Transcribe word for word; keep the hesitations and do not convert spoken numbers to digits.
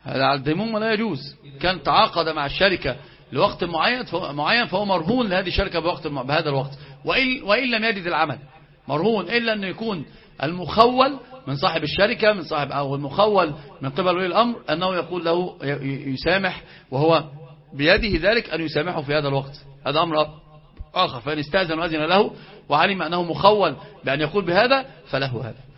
هذا الديمومة لا يجوز. كان تعاقد مع الشركة لوقت معين معين فهو مرهون لهذه الشركة بوقت بهذا الوقت، وإن, وإن لم يجد العمل مرهون إلا أن يكون المخول من صاحب الشركة من صاحب أو المخول من قبل ولي الأمر أنه يقول له يسامح، وهو بيده ذلك أن يسامحه في هذا الوقت. هذا أمر آخر. فإن استأذن وأذن له وعلم أنه مخول بأن يقول بهذا فله هذا.